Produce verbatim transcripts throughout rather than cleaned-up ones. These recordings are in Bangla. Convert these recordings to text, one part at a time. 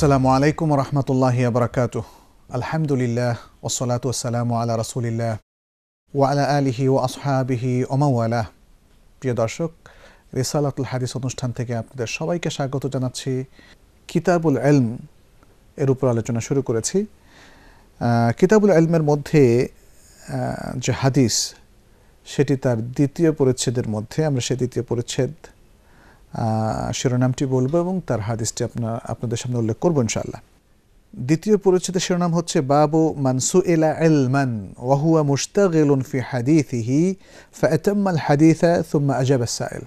আসসালামু আলাইকুম ওয়া রাহমাতুল্লাহি ওয়া বারাকাতুহু। আলহামদুলিল্লাহ ওয়াসসালাতু ওয়াসসালামু আলা রাসূলিল্লাহ ওয়া আলা আলিহি ওয়া আসহাবিহি ওয়া মান ওয়ালাহ। প্রিয় দর্শক, রিসালাতুল হাদিস অনুষ্ঠান থেকে আপনাদের সবাইকে স্বাগত জানাচ্ছি। কিতাবুল ইলম এর উপর আলোচনা শুরু করেছি। কিতাবুল ইলমের মধ্যে যে হাদিস, সেটি তার দ্বিতীয় পরিচ্ছেদের মধ্যে। আমরা সেই দ্বিতীয় পরিচ্ছেদ শিরোনামটি বলবো এবং তার হাদিসটি আপনার আপনাদের সামনে উল্লেখ করবো ইনশাআল্লাহ। দ্বিতীয় পরিচ্ছেদের শিরোনাম হচ্ছে বাবু মান সুইলা ইলমান ওয়া হুয়া মুশতাগিলুন ফি হাদিসিহি ফাআতাম্মা আল হাদিসা সুম্মা আজাবা আস-সাইল।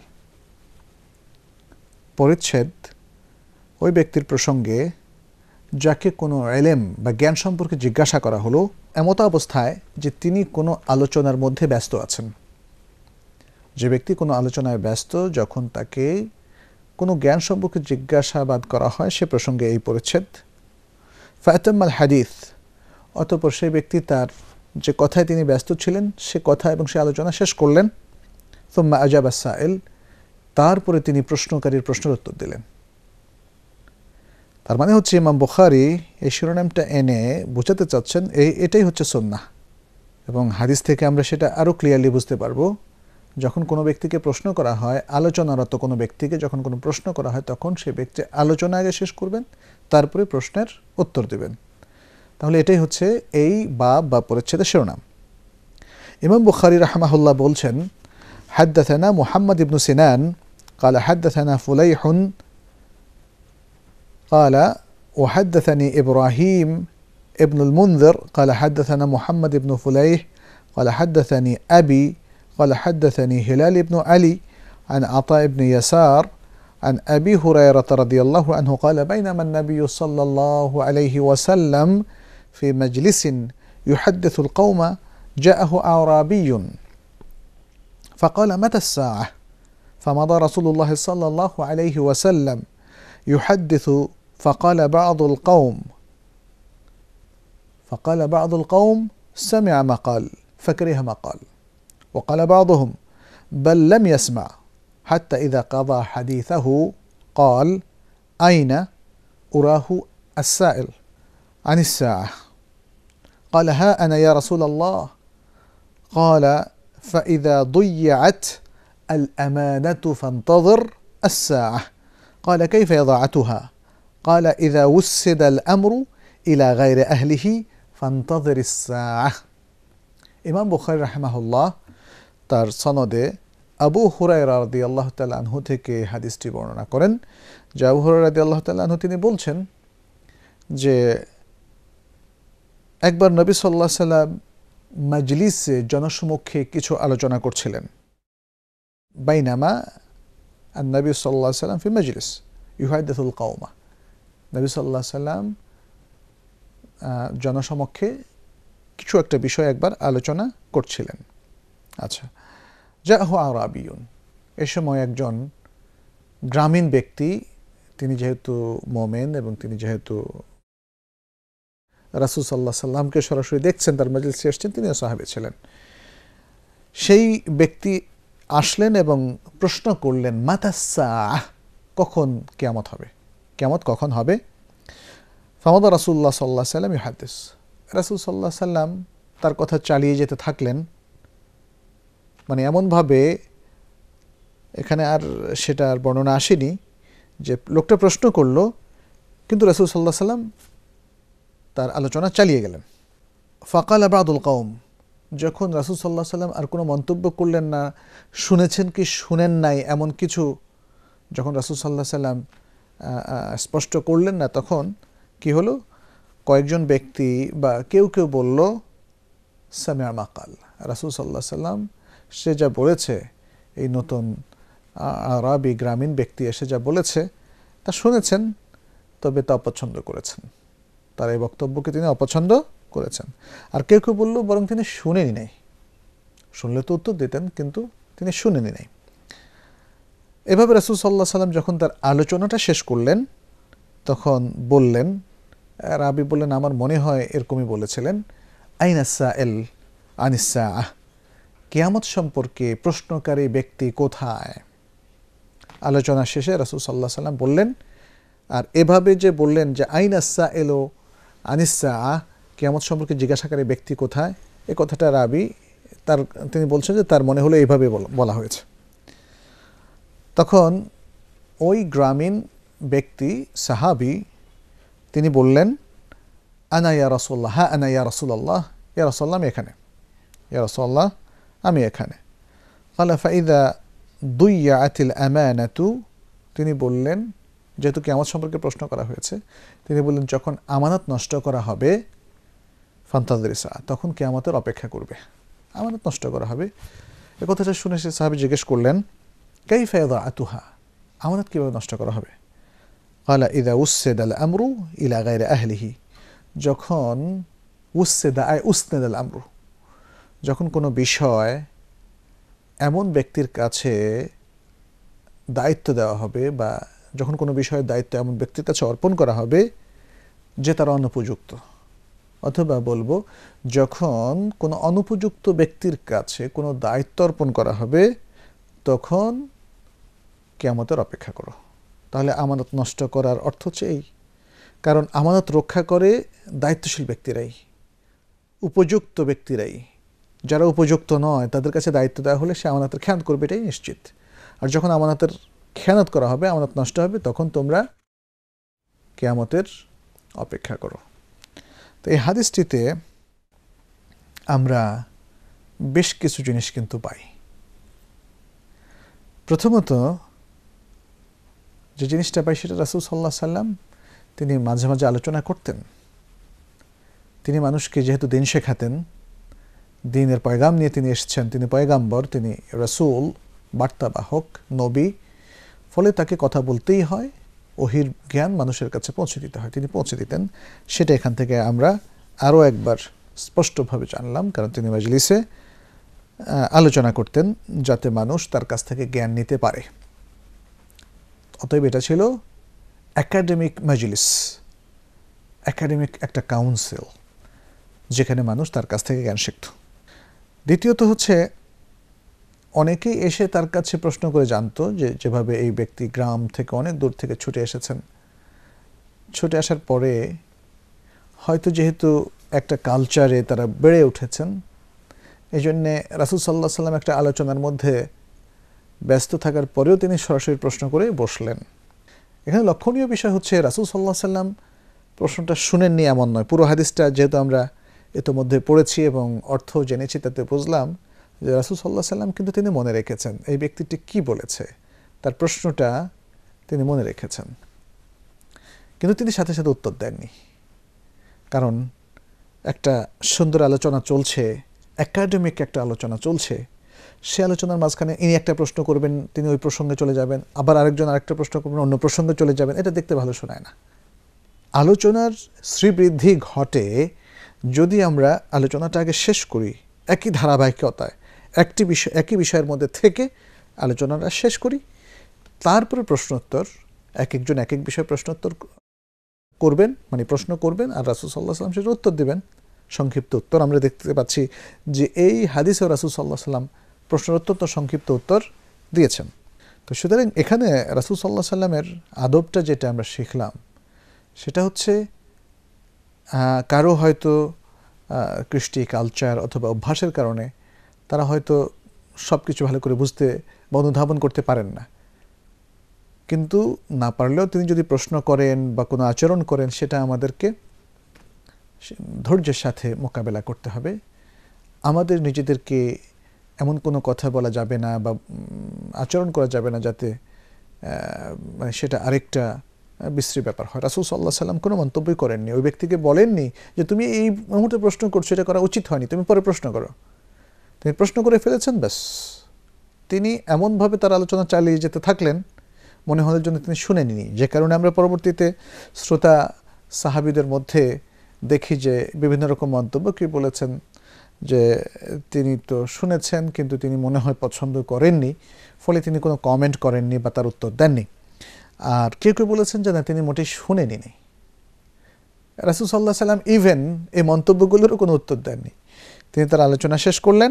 পরিচ্ছেদ ওই ব্যক্তির প্রসঙ্গে যাকে কোনো ইলম বা জ্ঞান সম্পর্কে জিজ্ঞাসা করা হলো, এমত অবস্থায় যে তিনি কোনো আলোচনার মধ্যে ব্যস্ত আছেন। যে ব্যক্তি কোনো আলোচনায় ব্যস্ত, যখন তাকে কোনো জ্ঞান সম্পর্কে জিজ্ঞাসাবাদ করা হয়, সে প্রসঙ্গে এই পরিচ্ছেদ। ফাতাম্মাল হাদিস, অতঃপর সেই ব্যক্তি তার যে কথায় তিনি ব্যস্ত ছিলেন সে কথা এবং সে আলোচনা শেষ করলেন। সুম্মা আজাবা আস-সাইল, তারপরে তিনি প্রশ্নকারীর প্রশ্নের উত্তর দিলেন। তার মানে হচ্ছে ইমাম বুখারী এই শিরোনামটা এনে বোঝাতে চাচ্ছেন এই এটাই হচ্ছে সুন্নাহ। এবং হাদিস থেকে আমরা সেটা আরও ক্লিয়ারলি বুঝতে পারবো। যখন কোনো ব্যক্তিকে প্রশ্ন করা হয়, আলোচনারত কোনো ব্যক্তিকে যখন কোনো প্রশ্ন করা হয়, তখন সে ব্যক্তি আলোচনা আগে শেষ করবেন, তারপরে প্রশ্নের উত্তর দেবেন। তাহলে এটাই হচ্ছে এই বাব বা পরিচ্ছেদের শিরোনাম। ইমাম বুখারী রাহমাহুল্লাহ বলছেন, হাদ্দাথানা মুহাম্মদ ইবনু সিনান قال حدثنا فليح قال وحدثني إبراهيم ابن المنذر قال حدثنا محمد بن فليح قال حدثني أبي قال حدثني هلال بن علي عن عطاء بن يسار عن أبي هريرة رضي الله عنه قال بينما النبي صلى الله عليه وسلم في مجلس يحدث القوم جاءه أعرابي فقال متى الساعة؟ فمضى رسول الله صلى الله عليه وسلم يحدث فقال بعض القوم فقال بعض القوم سمع ما قال فكره ما قال، وقال بعضهم بل لم يسمع، حتى إذا قضى حديثه قال أين؟ أراه السائل عن الساعة. قال ها أنا يا رسول الله. قال فإذا ضيعت الأمانة فانتظر الساعة. قال كيف إضاعتها؟ قال إذا وسد الأمر إلى غير أهله فانتظر الساعة. ইমাম বুখারী রাহিমাহুল্লাহ তার সনদে আবু হুরায়রা রাদিয়াল্লাহু তাআলা আনহু থেকে হাদিসটি বর্ণনা করেন। যে আবু হুরায়রা রাদিয়াল্লাহু তাআলা আনহু তিনি বলছেন যে একবার নবী সাল্লাল্লাহু আলাইহি ওয়াসাল্লাম মাজলিসে জনসমক্ষে কিছু আলোচনা করছিলেন। বাইনামা আন-নবী সাল্লাল্লাহু আলাইহি ওয়াসাল্লাম ফি মাজলিস ইউহাদ্দিসুল কওমা, নবী সাল্লাল্লাহু আলাইহি ওয়াসাল্লাম জনসমক্ষে কিছু একটা বিষয় একবার আলোচনা করছিলেন। আচ্ছা, জাআহু আরাবিয়ুন, এ সময় একজন গ্রামীণ ব্যক্তি, তিনি যেহেতু মোমেন এবং তিনি যেহেতু রাসূল সাল্লাল্লাহু আলাইহি সাল্লামকে সরাসরি দেখছেন, তার মাজলিসে এসেছেন, তিনিও সাহাবী ছিলেন। সেই ব্যক্তি আসলেন এবং প্রশ্ন করলেন মাতাস সাআহ, কখন কিয়ামত হবে, কিয়ামত কখন হবে? ফামাদা রাসূলুল্লাহ সাল্লাল্লাহু আলাইহি সাল্লাম ইউহাদ্দিস, রাসূল সাল্লাল্লাহু আলাইহি সাল্লাম তার কথা চালিয়ে যেতে থাকলেন। মানে এমনভাবে, এখানে আর সেটা আর বর্ণনা আসেনি যে লোকটা প্রশ্ন করলো কিন্তু রাসূল সাল্লাল্লাহু আলাইহি সাল্লাম তার আলোচনা চালিয়ে গেলেন। ফাকালা বাদুল কওম, যখন রাসূল সাল্লাল্লাহু আলাইহি সাল্লাম আর কোনো মন্তব্য করলেন না, শুনেছেন কি শুনেন নাই এমন কিছু যখন রাসূল সাল্লাল্লাহু আলাইহি সাল্লাম স্পষ্ট করলেন না, তখন কি হলো, কয়েকজন ব্যক্তি বা কেউ কেউ বলল সামিআ মা কাল, রাসূল সাল্লাল্লাহু আলাইহি সাল্লাম সে যা বলেছে, এই নতুন আরবি গ্রামীণ ব্যক্তি এসে যা বলেছে তা শুনেছেন, তবে তা অপছন্দ করেছেন, তার এই বক্তব্যকে তিনি অপছন্দ করেছেন। আর কেউ কেউ বলল বরং তিনি শুনেনি নাই, শুনলে তো উত্তর দিতেন কিন্তু তিনি শুনেনি নাই। এভাবে রাসূল সাল্লাল্লাহু আলাইহি সাল্লাম যখন তার আলোচনাটা শেষ করলেন, তখন বললেন, রাবি বললেন আমার মনে হয় এরকমই বলেছিলেন, আইনা সাইল আনিস সাআহ, কিয়ামত সম্পর্কে প্রশ্নকারী ব্যক্তি কোথায়? আলোচনা শেষে রাসূল সাল্লাল্লাহু আলাইহি সাল্লাম বললেন, আর এভাবে যে বললেন যে আইনা সাইলু আনিস সাআহ, কিয়ামত সম্পর্কে জিজ্ঞাসাকারী ব্যক্তি কোথায়, এই কথাটা রাবি তার তিনি বলছেন যে তার মনে হলো এইভাবে বলা হয়েছে। তখন ওই গ্রামীণ ব্যক্তি সাহাবি তিনি বললেন আনা ইয়া রাসূলুল্লাহ, হ্যাঁ আনা ইয়া রাসূলুল্লাহ, ইয়া রাসূলুল্লাহ আমি এখানে, ইয়া রাসূলুল্লাহ আমি এখানে। ক্বালা ফাইযা দুইয়াতিল আমানাতু, তিনি বললেন যেহেতু কিয়ামত সম্পর্কে প্রশ্ন করা হয়েছে, তিনি বললেন যখন আমানত নষ্ট করা হবে ফান্তাযিরি সাআহ, তখন কিয়ামতের অপেক্ষা করবে। আমানত নষ্ট করা হবে, এই কথাটা শুনে সে সাহাবী জিজ্ঞেস করলেন কাইফা ইয়াদাতুহা, আমানত কিভাবে নষ্ট করা হবে? ক্বালা ইযা উসসিদাল আমরু ইলা গায়রি আহলিহি, যখন উসসিদা আই উসনিদাল আমরু, যখন কোনো বিষয় এমন ব্যক্তির কাছে দায়িত্ব দেওয়া হবে বা যখন কোনো বিষয়ের দায়িত্ব এমন ব্যক্তির কাছে অর্পণ করা হবে যে তারা অনুপযুক্ত, অথবা বলবো যখন কোনো অনুপযুক্ত ব্যক্তির কাছে কোনো দায়িত্ব অর্পণ করা হবে তখন কিয়ামতের অপেক্ষা করো। তাহলে আমানত নষ্ট করার অর্থ হচ্ছে এই, কারণ আমানত রক্ষা করে দায়িত্বশীল ব্যক্তিরাই, উপযুক্ত ব্যক্তিরাই। যারা উপযুক্ত নয় তাদের কাছে দায়িত্ব দেওয়া হলে সে আমানতের খেয়ানত করবে, এটাই নিশ্চিত। আর যখন আমানতের খেয়ানত করা হবে, আমানত নষ্ট হবে, তখন তোমরা কিয়ামতের অপেক্ষা করো। তো এই হাদিসটিতে আমরা বেশ কিছু জিনিস কিন্তু পাই। প্রথমত যে জিনিসটা পাই সেটা রাসূল সাল্লাল্লাহু আলাইহি সাল্লাম তিনি মাঝে মাঝে আলোচনা করতেন। তিনি মানুষকে যেহেতু দিন শেখাতেন, দিনের পয়গাম নিয়ে তিনি এসেছেন, তিনি পয়গাম্বর, তিনি রাসূল, বার্তাবাহক, নবী, ফলে তাকে কথা বলতেই হয়, ওহির জ্ঞান মানুষের কাছে পৌঁছে দিতে হয়, তিনি পৌঁছে দিতেন। সেটা এখান থেকে আমরা আরও একবার স্পষ্টভাবে জানলাম, কারণ তিনি মাজলিসে আলোচনা করতেন যাতে মানুষ তার কাছ থেকে জ্ঞান নিতে পারে। অতএব এটা ছিল একাডেমিক মাজলিস, একাডেমিক একটা কাউন্সিল যেখানে মানুষ তার কাছ থেকে জ্ঞান শিখত। দ্বিতীয়ত হচ্ছে অনেকেই এসে তার কাছে প্রশ্ন করে জানতো যে যেভাবে এই ব্যক্তি গ্রাম থেকে অনেক দূর থেকে ছুটে এসেছেন, ছুটে আসার পরে হয়তো যেহেতু একটা কালচারে তারা বেড়ে উঠেছেন, এই জন্যে রাসূল সাল্লাল্লাহু আলাইহি সাল্লাম একটা আলোচনার মধ্যে ব্যস্ত থাকার পরেও তিনি সরাসরি প্রশ্ন করে বসলেন। এখানে লক্ষণীয় বিষয় হচ্ছে রাসূল সাল্লাল্লাহু আলাইহি সাল্লাম প্রশ্নটা শুনেননি এমন নয়। পুরো হাদিসটা যেহেতু আমরা ইতোমধ্যে পড়েছি এবং অর্থ জেনেছি, তাতে বুঝলাম যে রাসূল সাল্লাল্লাহু আলাইহি সাল্লাম কিন্তু তিনি মনে রেখেছেন এই ব্যক্তিটি কি বলেছে, তার প্রশ্নটা তিনি মনে রেখেছেন, কিন্তু তিনি সাথে সাথে উত্তর দেননি। কারণ একটা সুন্দর আলোচনা চলছে, একাডেমিক একটা আলোচনা চলছে, সে আলোচনার মাঝখানে ইনি একটা প্রশ্ন করবেন, তিনি ওই প্রসঙ্গে চলে যাবেন, আবার আরেকজন আরেকটা প্রশ্ন করবেন, অন্য প্রসঙ্গে চলে যাবেন, এটা দেখতে ভালো শোনায় না। আলোচনার শ্রীবৃদ্ধি ঘটে যদি আমরা আলোচনাটা আগে শেষ করি, একই ধারাবাহিকতায় একটি বিষয় একই বিষয়ের মধ্যে থেকে আলোচনাটা শেষ করি, তারপরে প্রশ্নোত্তর, এক একজন এক এক বিষয়ে প্রশ্নোত্তর করবেন, মানে প্রশ্ন করবেন, আর রাসূল সাল্লাল্লাহু আলাইহি সাল্লাম সেটা উত্তর দেবেন, সংক্ষিপ্ত উত্তর। আমরা দেখতে পাচ্ছি যে এই হাদিসেও রাসূল সাল্লাল্লাহু আলাইহি সাল্লাম প্রশ্নের অত্যন্ত সংক্ষিপ্ত উত্তর দিয়েছেন। তো সুতরাং এখানে রাসূল সাল্লাল্লাহু আলাইহি সাল্লামের আদবটা যেটা আমরা শিখলাম সেটা হচ্ছে কারো হয়তো কৃষ্টি, কালচার অথবা অভ্যাসের কারণে তারা হয়তো সব কিছু ভালো করে বুঝতে বা অনুধাবন করতে পারেন না, কিন্তু না পারলেও তিনি যদি প্রশ্ন করেন বা কোনো আচরণ করেন সেটা আমাদেরকে ধৈর্যের সাথে মোকাবেলা করতে হবে। আমাদের নিজেদেরকে এমন কোনো কথা বলা যাবে না বা আচরণ করা যাবে না যাতে মানে সেটা আরেকটা বিশ্রী ব্যাপার হয়। রাসূল সাল্লাল্লাহু আলাইহি সাল্লাম কোনো মন্তব্যই করেননি, ওই ব্যক্তিকে বলেননি যে তুমি এই মুহূর্তে প্রশ্ন করছো, এটা করা উচিত হয়নি, তুমি পরে প্রশ্ন করো। তিনি প্রশ্ন করে ফেলেছেন, ব্যাস। তিনি এমনভাবে তার আলোচনা চালিয়ে যেতে থাকলেন, মনে হওয়ার জন্য তিনি শুনেননি, যে কারণে আমরা পরবর্তীতে শ্রোতা সাহাবীদের মধ্যে দেখি যে বিভিন্ন রকম মন্তব্য কি বলেছেন যে তিনি তো শুনেছেন কিন্তু তিনি মনে হয় পছন্দ করেননি, ফলে তিনি কোনো কমেন্ট করেননি বা তার উত্তর দেননি। আর কেউ কেউ বলেছেন যে না, তিনি মোটেই শুনেনি। রাসূল সাল্লাল্লাহু আলাইহি সাল্লাম ইভেন এই মন্তব্যগুলোরও কোনো উত্তর দেননি। তিনি তার আলোচনা শেষ করলেন,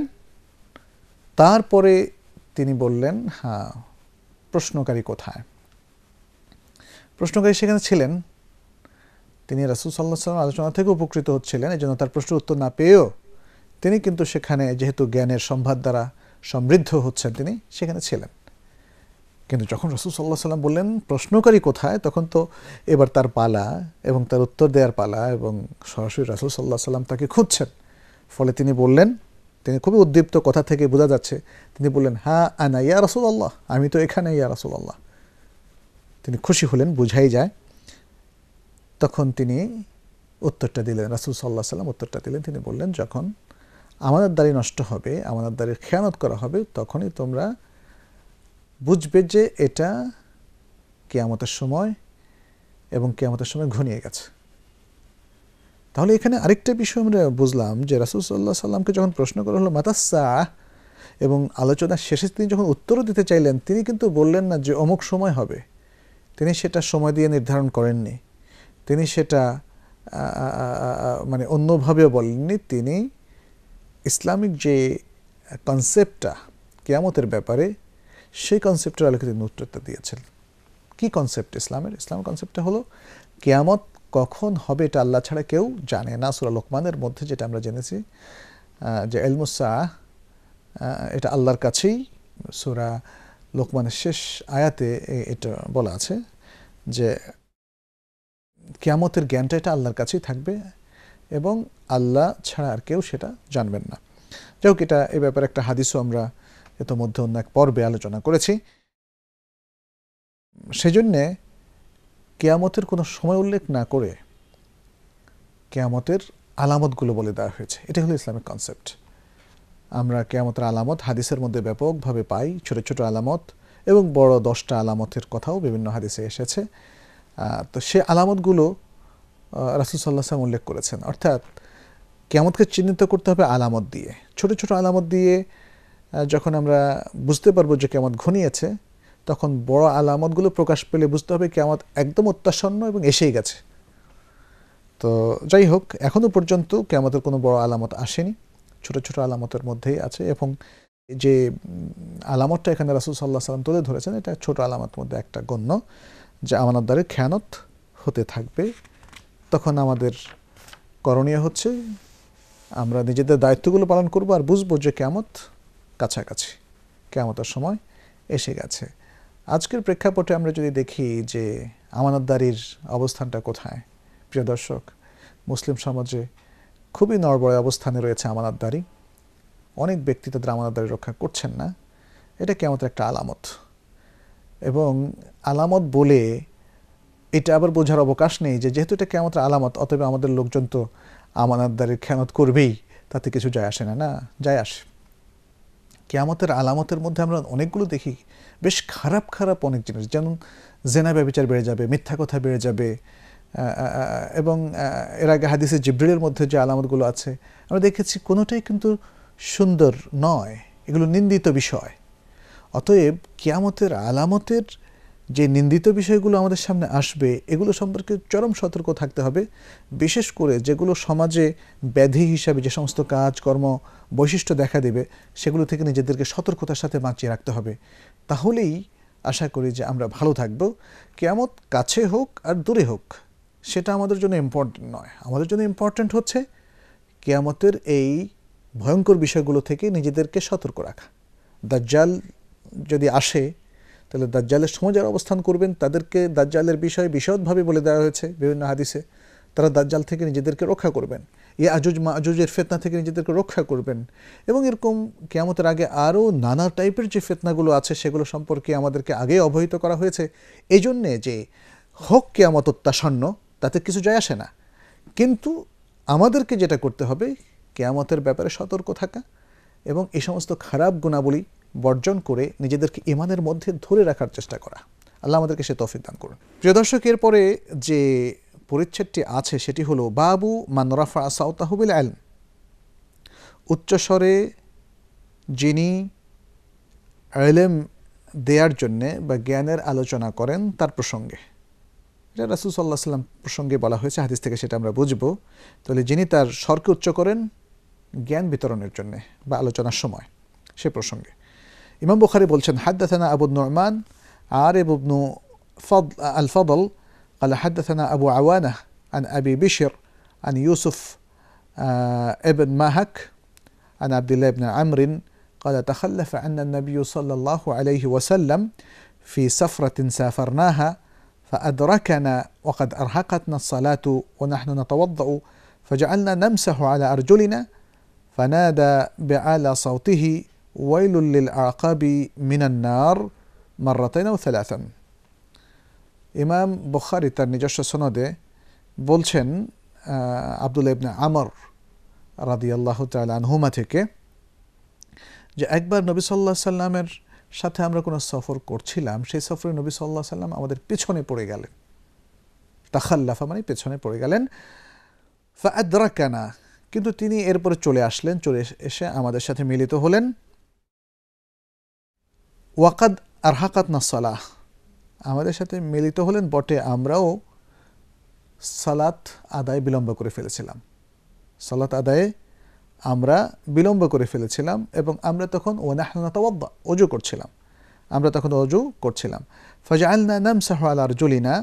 তারপরে তিনি বললেন, হ্যাঁ, প্রশ্নকারী কোথায়? প্রশ্নকারী সেখানে ছিলেন, তিনি রাসূল সাল্লাল্লাহু আলাইহি ওয়াসাল্লাম আলোচনা থেকে উপকৃত হচ্ছিলেন, এই জন্য তার প্রশ্নের উত্তর না পেয়েও তিনি কিন্তু সেখানে যেহেতু জ্ঞানের সম্ভার দ্বারা সমৃদ্ধ হচ্ছেন তিনি সেখানে ছিলেন। কিন্তু যখন রাসূল সাল্লাল্লাহু আলাইহি ওয়াসাল্লাম বললেন প্রশ্নকারী কোথায়, তখন তো এবার তার পালা এবং তার উত্তর দেওয়ার পালা, এবং সরাসরি রাসূল সাল্লাল্লাহু আলাইহি ওয়াসাল্লাম তাকে খুঁজছেন। ফলে তিনি বললেন, তিনি খুবই উদ্দীপ্ত, কথা থেকে বোঝা যাচ্ছে, তিনি বললেন, হ্যাঁ আনা ইয়া রাসূলুল্লাহ, আমি তো এখানে ইয়া রাসূলুল্লাহ। তিনি খুশি হলেন, বুঝাই যায়। তখন তিনি উত্তরটা দিলেন, রাসূল সাল্লাল্লাহু আলাইহি ওয়াসাল্লাম উত্তরটা দিলেন, তিনি বললেন, যখন আমানতদারি নষ্ট হবে, আমানতদারির খেয়ানত করা হবে, তখনই তোমরা বুঝবে যে এটা কিয়ামতের সময় এবং কিয়ামতের সময় ঘনিয়ে গেছে। তাহলে এখানে আরেকটা বিষয় আমরা বুঝলাম যে রাসূল সাল্লাল্লাহু আলাইহি ওয়াসাল্লামকে যখন প্রশ্ন করা হলো মাতাসা, এবং আলোচনার শেষে তিনি যখন উত্তরও দিতে চাইলেন, তিনি কিন্তু বললেন না যে অমুক সময় হবে, তিনি সেটা সময় দিয়ে নির্ধারণ করেননি, তিনি সেটা মানে অন্যভাবেও বলেননি। তিনি ইসলামিক যে কনসেপ্টটা কিয়ামতের ব্যাপারে, সেই কনসেপ্টের আলোকে তিনি উত্তরটা দিয়েছেন। কি কনসেপ্ট ইসলামের? ইসলামের কনসেপ্টটা হলো কিয়ামত কখন হবে এটা আল্লাহ ছাড়া কেউ জানে না। সূরা লোকমানের মধ্যে যেটা আমরা জেনেছি যে ইলমুস সাআহ এটা আল্লাহর কাছেই, সূরা লোকমানের শেষ আয়াতে এটা বলা আছে যে কিয়ামতের জ্ঞানটা এটা আল্লাহর কাছেই থাকবে এবং আল্লাহ ছাড়া আর কেউ সেটা জানবেন না। যাই হোক, এটা এই ব্যাপারে একটা হাদিসও আমরা ইতোমধ্যে অন্য এক পর্বে আলোচনা করেছি। সেজন্যে কিয়ামতের কোনো সময় উল্লেখ না করে কিয়ামতের আলামতগুলো বলে দেওয়া হয়েছে। এটা হলো ইসলামিক কনসেপ্ট। আমরা কিয়ামতের আলামত হাদিসের মধ্যে ব্যাপকভাবে পাই, ছোট ছোট আলামত এবং বড় দশটা আলামতের কথাও বিভিন্ন হাদিসে এসেছে। তো সে আলামতগুলো রাসূল সাল্লাল্লাহু আলাইহি ওয়াসাল্লাম উল্লেখ করেছেন। অর্থাৎ কিয়ামতকে চিহ্নিত করতে হবে আলামত দিয়ে, ছোট ছোট আলামত দিয়ে। যখন আমরা বুঝতে পারবো যে কিয়ামত ঘনিয়েছে, তখন বড় আলামতগুলো প্রকাশ পেলে বুঝতে হবে কিয়ামত একদম অত্যাসন্ন এবং এসেই গেছে। তো যাই হোক, এখনও পর্যন্ত কিয়ামতের কোনো বড় আলামত আসেনি, ছোট ছোট আলামতের মধ্যেই আছে। এবং যে আলামতটা এখানে রাসূল সাল্লাল্লাহু আলাইহি ওয়াসাল্লাম তুলে ধরেছেন, এটা ছোট আলামতের মধ্যে একটা গণ্য, যে আমানতদারের খেয়ানত হতে থাকবে। তখন আমাদের করণীয় হচ্ছে আমরা নিজেদের দায়িত্বগুলো পালন করব আর বুঝবো যে কিয়ামত কাছাকাছি, কিয়ামতের সময় এসে গেছে। আজকের প্রেক্ষাপটে আমরা যদি দেখি যে আমানতদারির অবস্থানটা কোথায়, প্রিয় দর্শক, মুসলিম সমাজে খুবই নড়বড়ে অবস্থানে রয়েছে আমানতদারি। অনেক ব্যক্তি তাদের আমানতদারি রক্ষা করছেন না। এটা কিয়ামতের একটা আলামত, এবং আলামত বলে এটা আবার বোঝার অবকাশ নেই যে যেহেতু এটা কিয়ামতের আলামত, অতএব আমাদের লোকজন তো আমানতদারির খেয়ানত করবেই, তাতে কিছু যায় আসে না। না, যায় আসে। কিয়ামতের আলামতের মধ্যে আমরা অনেকগুলো দেখি, বেশ খারাপ খারাপ অনেক জিনিস, যেমন জেনা ব্যভিচার বেড়ে যাবে, মিথ্যা কথা বেড়ে যাবে, এবং এর আগে হাদিসে জিবরিলের মধ্যে যে আলামতগুলো আছে আমরা দেখেছি কোনোটাই কিন্তু সুন্দর নয়, এগুলো নিন্দিত বিষয়। অতএব কিয়ামতের আলামতের যে নিন্দিত বিষয়গুলো আমাদের সামনে আসবে, এগুলো সম্পর্কে চরম সতর্ক থাকতে হবে। বিশেষ করে যেগুলো সমাজে ব্যাধি হিসাবে যে সমস্ত কাজ কর্ম বৈশিষ্ট্য দেখা দেবে, সেগুলো থেকে নিজেদেরকে সতর্কতার সাথে বাঁচিয়ে রাখতে হবে। তাহলেই আশা করি যে আমরা ভালো থাকব। কিয়ামত কাছে হোক আর দূরে হোক, সেটা আমাদের জন্য ইম্পর্টেন্ট নয়। আমাদের জন্য ইম্পর্টেন্ট হচ্ছে কিয়ামতের এই ভয়ঙ্কর বিষয়গুলো থেকে নিজেদেরকে সতর্ক রাখা। দাজ্জাল যদি আসে, তাহলে দাজ্জালের সময় যারা অবস্থান করবেন তাদেরকে দাজ্জালের বিষয়ে বিশদভাবে বলে দেওয়া হয়েছে বিভিন্ন হাদিসে। তারা দাজ্জাল থেকে নিজেদেরকে রক্ষা করবেন, ইয়াজুজ মাজুজের ফিতনা থেকে নিজেদেরকে রক্ষা করবেন, এবং এরকম কিয়ামতের আগে আরও নানা টাইপের যে ফিতনাগুলো আছে সেগুলো সম্পর্কে আমাদেরকে আগে অবহিত করা হয়েছে। এই জন্যে যে হোক কিয়ামত অত্যাসন্ন, তাতে কিছু যায় আসে না, কিন্তু আমাদেরকে যেটা করতে হবে কিয়ামতের ব্যাপারে সতর্ক থাকা এবং এই সমস্ত খারাপ গুণাবলী বর্জন করে নিজেদেরকে ঈমানের মধ্যে ধরে রাখার চেষ্টা করা। আল্লাহ আমাদেরকে সে তৌফিক দান করুন। প্রিয় দর্শক, এরপরে যে পরিচ্ছেদটি আছে সেটি হলো বাবু মান রাফা সাওতাহু বিল ইলম, উচ্চস্বরে যিনি ইলম দেওয়ার জন্যে বা জ্ঞানের আলোচনা করেন তার প্রসঙ্গে। এটা রাসূল সাল্লাল্লাহু আলাইহি ওয়াসাল্লাম প্রসঙ্গে বলা হয়েছে, হাদিস থেকে সেটা আমরা বুঝবো। তাহলে যিনি তার স্বরকে উচ্চ করেন জ্ঞান বিতরণের জন্যে বা আলোচনার সময়, সে প্রসঙ্গে। ইমাম বুখারী বলছেন, হাদ্দাথানা আবু নু'মান আর ইবনু আল ফাদল قال حدثنا أبو عوانة عن أبي بشر عن يوسف ابن ماهك عن عبد الله بن عمرو قال تخلف عنا النبي صلى الله عليه وسلم في سفرة سافرناها فأدركنا وقد أرهقتنا الصلاة ونحن نتوضأ فجعلنا نمسح على أرجلنا فنادى بأعلى صوته ويل للأعقاب من النار مرتين أو ثلاثا ইমাম বুখারী তার নিজস্ব সনদে বলছেন আব্দুল্লাহ ইবনে আমর রাদিয়াল্লাহু তাআলা আনহুমা থেকে যে একবার নবী সাল্লাল্লাহু আলাইহি সাল্লামের সাথে আমরা কোনো সফর করছিলাম, সেই সফরে নবী সাল্লাল্লাহু আলাইহি সাল্লাম আমাদের পিছনে পড়ে গেলেন। তাখাল্লাফা মানে পেছনে পড়ে গেলেন। ফাআদরাকানা, কিন্তু তিনি এরপরে চলে আসলেন, চলে এসে আমাদের সাথে মিলিত হলেন। ওয়াকাদ আরহাকাতনা সালাহ, আমাদের সাথে মিলিত হলেন বটে, আমরাও সালাত আদায় বিলম্ব করে ফেলেছিলাম। সালাত আদায়ে আমরা বিলম্ব করে ফেলেছিলাম এবং আমরা তখন ওয়ানাহনু নাতাওয়াদ্দা, ওযু করছিলাম, আমরা তখন ওযু করছিলাম। ফাজআলনা নামসাহু আলা আরজুলিনা,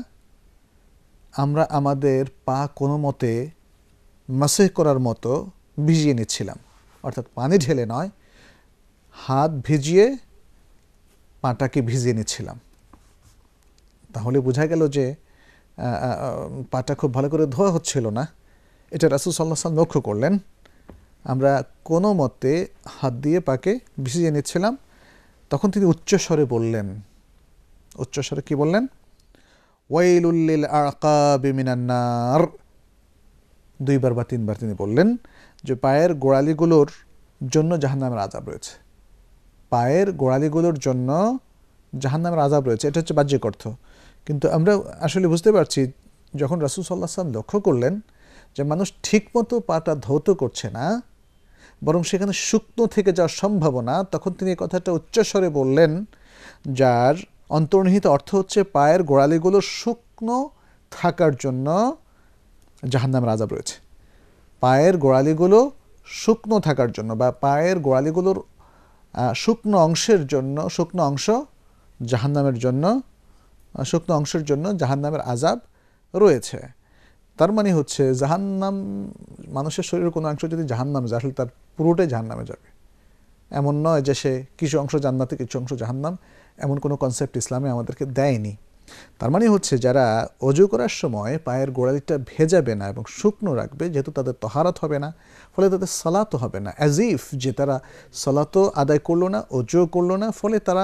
আমরা আমাদের পা কোনো মতে মাসহ করার মতো ভিজিয়ে নিচ্ছিলাম, অর্থাৎ পানি ঢেলে নয়, হাত ভিজিয়ে পাটাকে ভিজিয়ে নিচ্ছিলাম। তাহলে বোঝা গেল যে পাটা খুব ভালো করে ধোয়া হচ্ছিল না। এটা রাসূল সাল্লাল্লাহু আলাইহি ওয়াসাল্লাম লক্ষ্য করলেন। আমরা কোনো মতে হাত দিয়ে পাকে ভিজিয়ে নিচ্ছিলাম। তখন তিনি উচ্চস্বরে বললেন, উচ্চস্বরে কি বললেন? ওয়াইলুল লিল আ'কাবি মিনান নার, দুইবার বা তিনবার তিনি বললেন যে পায়ের গোড়ালিগুলোর জন্য জাহান্নামের আযাব রয়েছে, পায়ের গোড়ালিগুলোর জন্য জাহান্নামের আযাব রয়েছে। এটা হচ্ছে বাহ্যিক অর্থ, কিন্তু আমরা আসলে বুঝতে পারছি যখন রাসূল সাল্লাল্লাহু আলাইহি ওয়াসাল্লাম লক্ষ্য করলেন যে মানুষ ঠিকমতো পাটা ধৌত করছে না, বরং সেখানে শুকনো থেকে যাওয়ার সম্ভাবনা, তখন তিনি এই কথাটা উচ্চস্বরে বললেন, যার অন্তর্নিহিত অর্থ হচ্ছে পায়ের গোড়ালিগুলো শুকনো থাকার জন্য জাহান্নামের আযাব রয়েছে। পায়ের গোড়ালিগুলো শুকনো থাকার জন্য বা পায়ের গোড়ালিগুলোর শুকনো অংশের জন্য, শুকনো অংশ জাহান্নামের জন্য, শুকনো অংশের জন্য জাহান্নামের আযাব রয়েছে। তার মানে হচ্ছে জাহান্নাম, মানুষের শরীরের কোনো অংশ যদি জাহান্নামে যায়, আসলে তার পুরোটাই জাহান্নামে যাবে। এমন নয় যে সে কিছু অংশ জান্নাতে কিছু অংশ জাহান্নাম, এমন কোনো কনসেপ্ট ইসলামে আমাদেরকে দেয়নি। তার মানে হচ্ছে যারা ওযু করার সময় পায়ের গোড়ালিটা ভেজাবে না এবং শুকনো রাখবে, যেহেতু তাদের তহারাত হবে না, ফলে তাদের সালাতও হবে না, অ্যাজ ইফ যে তারা সালাতও আদায় করলো না, ওযুও করলো না, ফলে তারা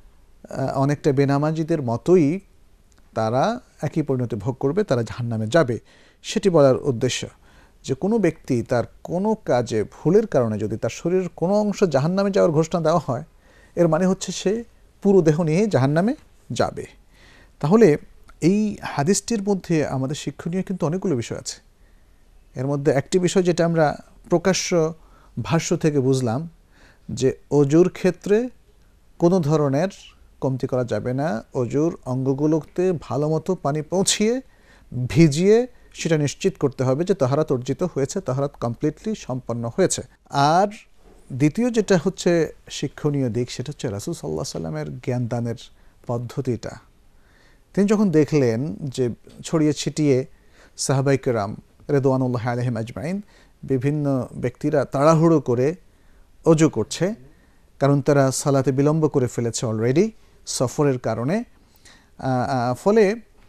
অনেকটা বেনামাজিদের মতোই তারা একই পরিণতি ভোগ করবে, তারা জাহান্নামে যাবে। সেটি বলার উদ্দেশ্য যে কোনো ব্যক্তি তার কোনো কাজে ভুলের কারণে যদি তার শরীরের কোনো অংশ জাহান্নামে যাওয়ার ঘোষণা দেওয়া হয়, এর মানে হচ্ছে সে পুরো দেহ নিয়ে জাহান্নামে যাবে। তাহলে এই হাদিসটির মধ্যে আমাদের শিক্ষণীয় কিন্তু অনেকগুলো বিষয় আছে। এর মধ্যে একটি বিষয় যেটা আমরা প্রকাশ্য ভাষ্য থেকে বুঝলাম যে ওযুর ক্ষেত্রে কোনো ধরনের কমতি করা যাবে না, ওযুর অঙ্গগুলোতে ভালো মতো পানি পৌঁছিয়ে ভিজিয়ে সেটা নিশ্চিত করতে হবে যে তাহারাত অর্জিত হয়েছে, তাহারাত কমপ্লিটলি সম্পন্ন হয়েছে। আর দ্বিতীয় যেটা হচ্ছে শিক্ষণীয় দিক, সেটা হচ্ছে রাসূল সাল্লাল্লাহু আলাইহি সাল্লামের জ্ঞান দানের পদ্ধতিটা। তিনি যখন দেখলেন যে ছড়িয়ে ছিটিয়ে সাহাবায়ে কেরাম রিদওয়ানুল্লাহি আলাইহিম আজমাইন বিভিন্ন ব্যক্তিরা তাড়াহুড়ো করে ওযু করছে, কারণ তারা সালাতে বিলম্ব করে ফেলেছে অলরেডি সফরের কারণে, ফলে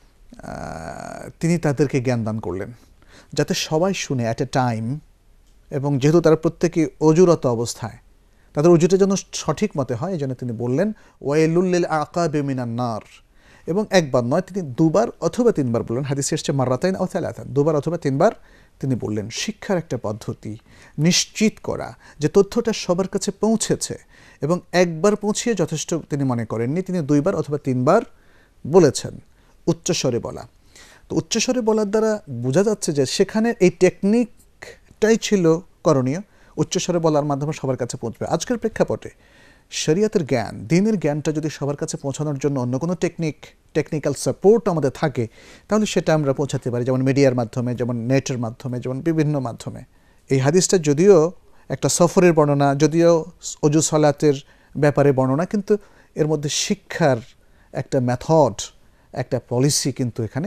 তিনি তাদেরকে জ্ঞান দান করলেন যাতে সবাই শুনে অ্যাট এ টাইম, এবং যেহেতু তারা প্রত্যেকে অজুরত অবস্থায়, তাদের অজুটা যেন সঠিক মতে হয়, এই জন্য তিনি বললেন ওয়াইলুল লিল আ'কাবি মিনান নার, এবং একবার নয় তিনি দুবার অথবা তিনবার বললেন। হাদিসে এসেছে মাররাতাইন আও সালাসান, দুবার অথবা তিনবার তিনি বললেন। শিক্ষার একটা পদ্ধতি নিশ্চিত করা যে তথ্যটা সবার কাছে পৌঁছেছে, এবং একবার পৌঁছিয়ে যথেষ্ট তিনি মনে করেননি, তিনি দুইবার অথবা তিনবার বলেছেন। উচ্চস্বরে বলা, তো উচ্চস্বরে বলার দ্বারা বোঝা যাচ্ছে যে সেখানে এই টেকনিকটাই ছিল করণীয়, উচ্চস্বরে বলার মাধ্যমে সবার কাছে পৌঁছবে। আজকের প্রেক্ষাপটে শরিয়াতের জ্ঞান, দ্বীনের জ্ঞানটা যদি সবার কাছে পৌঁছানোর জন্য অন্য কোনো টেকনিক, টেকনিক্যাল সাপোর্ট আমাদের থাকে, তাহলে সেটা আমরা পৌঁছাতে পারি, যেমন মিডিয়ার মাধ্যমে, যেমন নেটের মাধ্যমে, যেমন বিভিন্ন মাধ্যমে। এই হাদিসটা যদিও একটা সফরের বর্ণনা, যদিও ওযু সালাতের ব্যাপারে বর্ণনা, কিন্তু এর মধ্যে শিক্ষার একটা মেথড, একটা পলিসি কিন্তু এখানে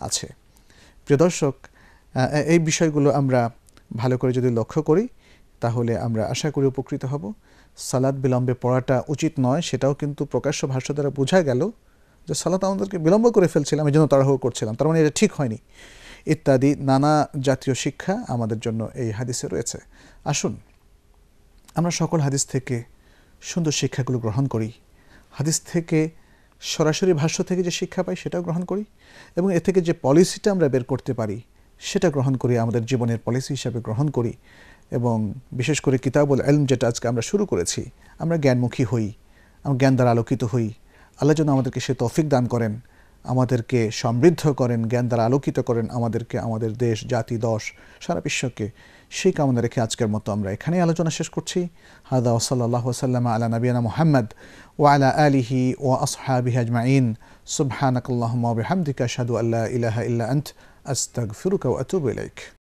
আছে। প্রিয় দর্শক, এই বিষয়গুলো আমরা ভালো করে যদি লক্ষ্য করি তাহলে আমরা আশা করি উপকৃত হব। সালাত বিলম্বে পড়াটা উচিত নয়, সেটাও কিন্তু প্রকাশ্য ভাষ্য দ্বারা বোঝা গেল যে সালাত আমাদেরকে বিলম্ব করে ফেলছিলাম, এই জন্য তাড়াহুড়ো করছিলাম, তার মানে এটা ঠিক হয়নি, ইত্যাদি নানা জাতীয় শিক্ষা আমাদের জন্য এই হাদিসে রয়েছে। আসুন আমরা সকল হাদিস থেকে সুন্দর শিক্ষাগুলো গ্রহণ করি, হাদিস থেকে সরাসরি ভাষ্য থেকে যে শিক্ষা পাই সেটাও গ্রহণ করি, এবং এ থেকে যে পলিসিটা আমরা বের করতে পারি সেটা গ্রহণ করি, আমাদের জীবনের পলিসি হিসাবে গ্রহণ করি, এবং বিশেষ করে কিতাবুল ইলম যেটা আজকে আমরা শুরু করেছি, আমরা জ্ঞানমুখী হই, আমরা জ্ঞান দ্বারা আলোকিত হই। আল্লাহ যেন আমাদেরকে সে তৌফিক দান করেন, আমাদেরকে সমৃদ্ধ করেন, জ্ঞান দ্বারা আলোকিত করেন, আমাদেরকে, আমাদের দেশ, জাতি, দশ, সারা বিশ্বকে, সেই কামনা রেখে আজকের মতো আমরা এখানেই আলোচনা শেষ করছি। হাদা ওয়া সাল্লাল্লাহু ওয়া সাল্লামা আলা নবিয়িনা মুহাম্মদ ওয়া আলা আলিহি ওয়া আসহাবিহি আজমাইন। সুবহানাকাল্লাহুম্মা ওয়া বিহামদিকা আশহাদু আল্লা ইলাহা ইল্লা আনত আস্তাগফিরুকা ওয়া আতুবু ইলাইক।